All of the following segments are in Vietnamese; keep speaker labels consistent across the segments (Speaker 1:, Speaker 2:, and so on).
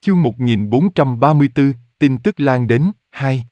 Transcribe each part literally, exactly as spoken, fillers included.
Speaker 1: Chương một nghìn bốn trăm ba mươi tư, tin tức lan đến, hai.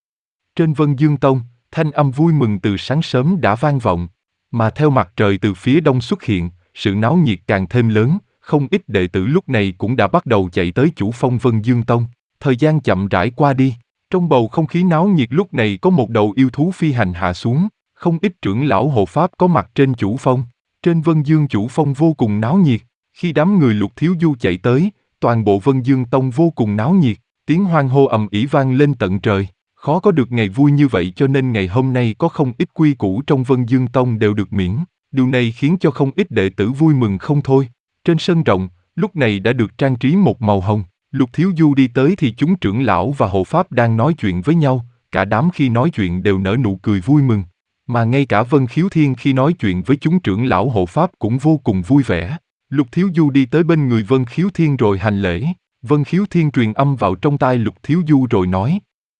Speaker 1: Trên Vân Dương Tông, thanh âm vui mừng từ sáng sớm đã vang vọng, mà theo mặt trời từ phía đông xuất hiện, sự náo nhiệt càng thêm lớn, không ít đệ tử lúc này cũng đã bắt đầu chạy tới chủ phong Vân Dương Tông. Thời gian chậm rãi qua đi, trong bầu không khí náo nhiệt lúc này có một đầu yêu thú phi hành hạ xuống, không ít trưởng lão hộ pháp có mặt trên chủ phong. Trên Vân Dương chủ phong vô cùng náo nhiệt, khi đám người Lục Thiếu Du chạy tới, toàn bộ Vân Dương Tông vô cùng náo nhiệt, tiếng hoan hô ầm ĩ vang lên tận trời. Khó có được ngày vui như vậy cho nên ngày hôm nay có không ít quy củ trong Vân Dương Tông đều được miễn. Điều này khiến cho không ít đệ tử vui mừng không thôi. Trên sân rộng, lúc này đã được trang trí một màu hồng. Lục Thiếu Du đi tới thì chúng trưởng lão và hộ pháp đang nói chuyện với nhau, cả đám khi nói chuyện đều nở nụ cười vui mừng. Mà ngay cả Vân Khiếu Thiên khi nói chuyện với chúng trưởng lão hộ pháp cũng vô cùng vui vẻ. Lục Thiếu Du đi tới bên người Vân Khiếu Thiên rồi hành lễ. Vân Khiếu Thiên truyền âm vào trong tai Lục Thiếu Du rồi nói: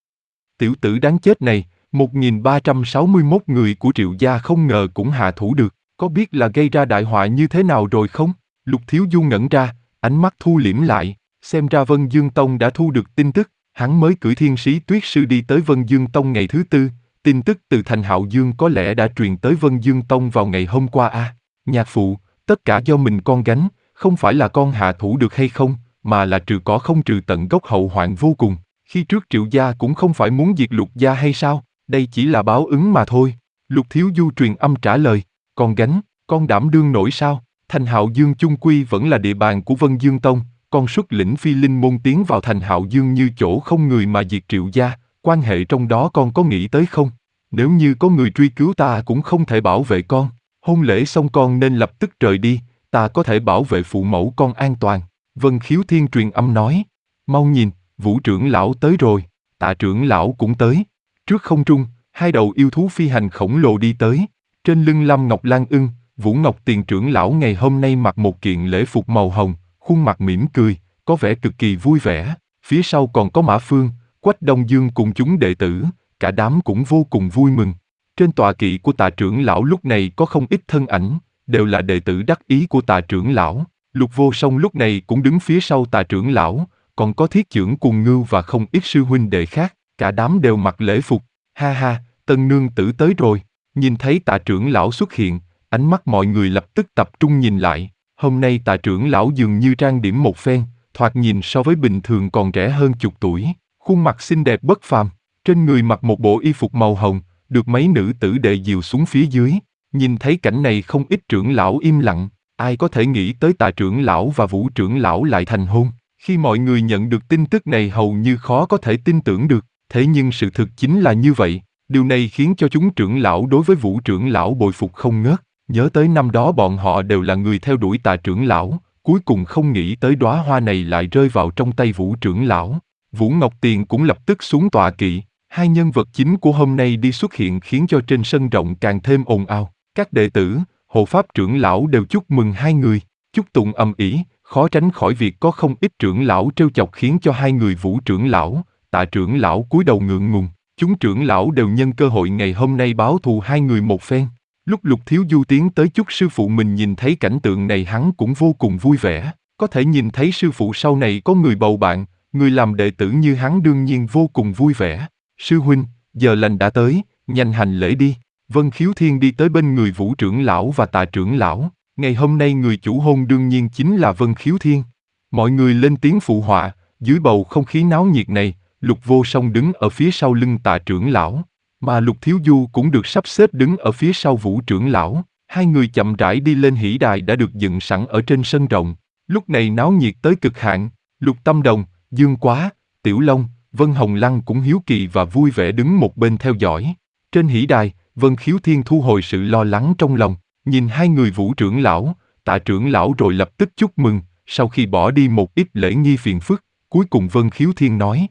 Speaker 1: Tiểu tử đáng chết này, một nghìn ba trăm sáu mươi mốt người của Triệu gia không ngờ cũng hạ thủ được, có biết là gây ra đại họa như thế nào rồi không? Lục Thiếu Du ngẩn ra, ánh mắt thu liễm lại, xem ra Vân Dương Tông đã thu được tin tức, hắn mới cưỡi Thiên Sĩ Tuyết Sư đi tới Vân Dương Tông ngày thứ tư, tin tức từ thành Hạo Dương có lẽ đã truyền tới Vân Dương Tông vào ngày hôm qua a. À, nhạc phụ, tất cả do mình con gánh, không phải là con hạ thủ được hay không, mà là trừ cỏ không trừ tận gốc hậu hoạn vô cùng. Khi trước Triệu gia cũng không phải muốn diệt Lục gia hay sao, đây chỉ là báo ứng mà thôi. Lục Thiếu Du truyền âm trả lời: con gánh, con đảm đương nổi sao? Thành Hạo Dương chung quy vẫn là địa bàn của Vân Dương Tông, con xuất lĩnh phi linh môn tiến vào thành Hạo Dương như chỗ không người mà diệt Triệu gia, quan hệ trong đó con có nghĩ tới không? Nếu như có người truy cứu ta cũng không thể bảo vệ con, hôn lễ xong con nên lập tức rời đi, ta có thể bảo vệ phụ mẫu con an toàn. Vân Khiếu Thiên truyền âm nói: mau nhìn, Vũ trưởng lão tới rồi, Tạ trưởng lão cũng tới. Trước không trung, hai đầu yêu thú phi hành khổng lồ đi tới. Trên lưng Lâm Ngọc Lan Ưng, Vũ Ngọc Tiền trưởng lão ngày hôm nay mặc một kiện lễ phục màu hồng, khuôn mặt mỉm cười, có vẻ cực kỳ vui vẻ. Phía sau còn có Mã Phương, Quách Đông Dương cùng chúng đệ tử, cả đám cũng vô cùng vui mừng. Trên tọa kỵ của Tạ trưởng lão lúc này có không ít thân ảnh, đều là đệ tử đắc ý của Tạ trưởng lão. Lục Vô Song lúc này cũng đứng phía sau Tạ trưởng lão, còn có Thiết Chưởng cùng Ngưu và không ít sư huynh đệ khác, cả đám đều mặc lễ phục. Ha ha, tân nương tử tới rồi. Nhìn thấy Tạ trưởng lão xuất hiện, ánh mắt mọi người lập tức tập trung nhìn lại. Hôm nay Tạ trưởng lão dường như trang điểm một phen, thoạt nhìn so với bình thường còn trẻ hơn chục tuổi, khuôn mặt xinh đẹp bất phàm, trên người mặc một bộ y phục màu hồng, được mấy nữ tử đệ dìu xuống phía dưới. Nhìn thấy cảnh này không ít trưởng lão im lặng, ai có thể nghĩ tới Tạ trưởng lão và Vũ trưởng lão lại thành hôn. Khi mọi người nhận được tin tức này hầu như khó có thể tin tưởng được, thế nhưng sự thực chính là như vậy. Điều này khiến cho chúng trưởng lão đối với Vũ trưởng lão bội phục không ngớt. Nhớ tới năm đó bọn họ đều là người theo đuổi Tạ trưởng lão, cuối cùng không nghĩ tới đóa hoa này lại rơi vào trong tay Vũ trưởng lão. Vũ Ngọc Tiền cũng lập tức xuống tọa kỵ. Hai nhân vật chính của hôm nay đi xuất hiện khiến cho trên sân rộng càng thêm ồn ào. Các đệ tử, hộ pháp trưởng lão đều chúc mừng hai người, chúc tụng ầm ĩ. Khó tránh khỏi việc có không ít trưởng lão trêu chọc khiến cho hai người Vũ trưởng lão, Tạ trưởng lão cúi đầu ngượng ngùng. Chúng trưởng lão đều nhân cơ hội ngày hôm nay báo thù hai người một phen. Lúc Lục Thiếu Du tiến tới chúc sư phụ mình nhìn thấy cảnh tượng này hắn cũng vô cùng vui vẻ. Có thể nhìn thấy sư phụ sau này có người bầu bạn, người làm đệ tử như hắn đương nhiên vô cùng vui vẻ. Sư huynh, giờ lành đã tới, nhanh hành lễ đi. Vân Khiếu Thiên đi tới bên người Vũ trưởng lão và Tạ trưởng lão. Ngày hôm nay người chủ hôn đương nhiên chính là Vân Khiếu Thiên. Mọi người lên tiếng phụ họa, dưới bầu không khí náo nhiệt này, Lục Vô Song đứng ở phía sau lưng Tạ trưởng lão, mà Lục Thiếu Du cũng được sắp xếp đứng ở phía sau Vũ trưởng lão. Hai người chậm rãi đi lên hỉ đài đã được dựng sẵn ở trên sân rộng. Lúc này náo nhiệt tới cực hạn, Lục Tâm Đồng, Dương Quá, Tiểu Long, Vân Hồng Lăng cũng hiếu kỳ và vui vẻ đứng một bên theo dõi. Trên hỉ đài, Vân Khiếu Thiên thu hồi sự lo lắng trong lòng, nhìn hai người Vũ trưởng lão, Tạ trưởng lão rồi lập tức chúc mừng. Sau khi bỏ đi một ít lễ nghi phiền phức, cuối cùng Vân Khiếu Thiên nói: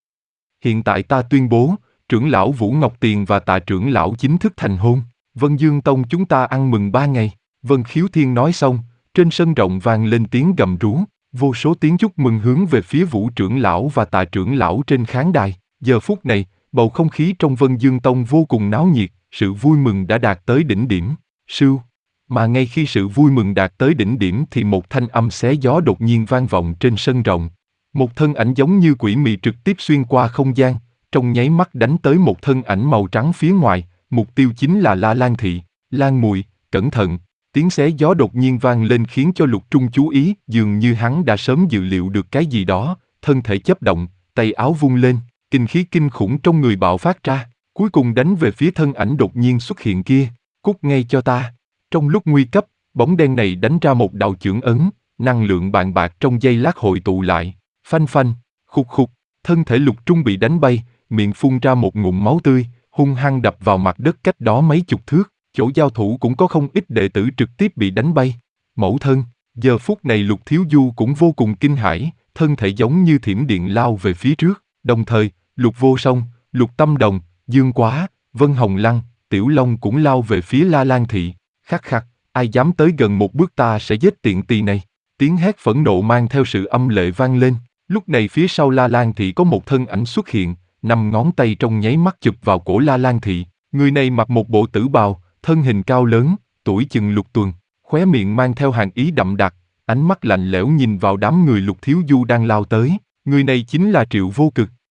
Speaker 1: hiện tại ta tuyên bố, trưởng lão Vũ Ngọc Tiền và Tạ trưởng lão chính thức thành hôn. Vân Dương Tông chúng ta ăn mừng ba ngày. Vân Khiếu Thiên nói xong, trên sân rộng vang lên tiếng gầm rú, vô số tiếng chúc mừng hướng về phía Vũ trưởng lão và Tạ trưởng lão trên khán đài. Giờ phút này, bầu không khí trong Vân Dương Tông vô cùng náo nhiệt, sự vui mừng đã đạt tới đỉnh điểm. Sưu, mà ngay khi sự vui mừng đạt tới đỉnh điểm thì một thanh âm xé gió đột nhiên vang vọng trên sân rộng. Một thân ảnh giống như quỷ mị trực tiếp xuyên qua không gian, trong nháy mắt đánh tới một thân ảnh màu trắng phía ngoài, mục tiêu chính là La Lan Thị. Lan Mùi, cẩn thận! Tiếng xé gió đột nhiên vang lên khiến cho Lục Trung chú ý, dường như hắn đã sớm dự liệu được cái gì đó, thân thể chớp động, tay áo vung lên, kinh khí kinh khủng trong người bạo phát ra, cuối cùng đánh về phía thân ảnh đột nhiên xuất hiện kia. Cút ngay cho ta! Trong lúc nguy cấp, bóng đen này đánh ra một đạo chưởng ấn, năng lượng bàn bạc trong giây lát hội tụ lại, phanh phanh, khục khục, thân thể Lục Trung bị đánh bay, miệng phun ra một ngụm máu tươi, hung hăng đập vào mặt đất cách đó mấy chục thước, chỗ giao thủ cũng có không ít đệ tử trực tiếp bị đánh bay. Mẫu thân, giờ phút này Lục Thiếu Du cũng vô cùng kinh hãi, thân thể giống như thiểm điện lao về phía trước, đồng thời, Lục Vô Song, Lục Tâm Đồng, Dương Quá, Vân Hồng Lăng, Tiểu Long cũng lao về phía La Lan Thị. Khắc khắc, ai dám tới gần một bước ta sẽ giết tiện tỳ này. Tiếng hét phẫn nộ mang theo sự âm lệ vang lên, lúc này phía sau La Lan Thị có một thân ảnh xuất hiện, năm ngón tay trong nháy mắt chụp vào cổ La Lan Thị. Người này mặc một bộ tử bào, thân hình cao lớn, tuổi chừng lục tuần, khóe miệng mang theo hàn ý đậm đặc, ánh mắt lạnh lẽo nhìn vào đám người Lục Thiếu Du đang lao tới. Người này chính là Triệu Vô Cực.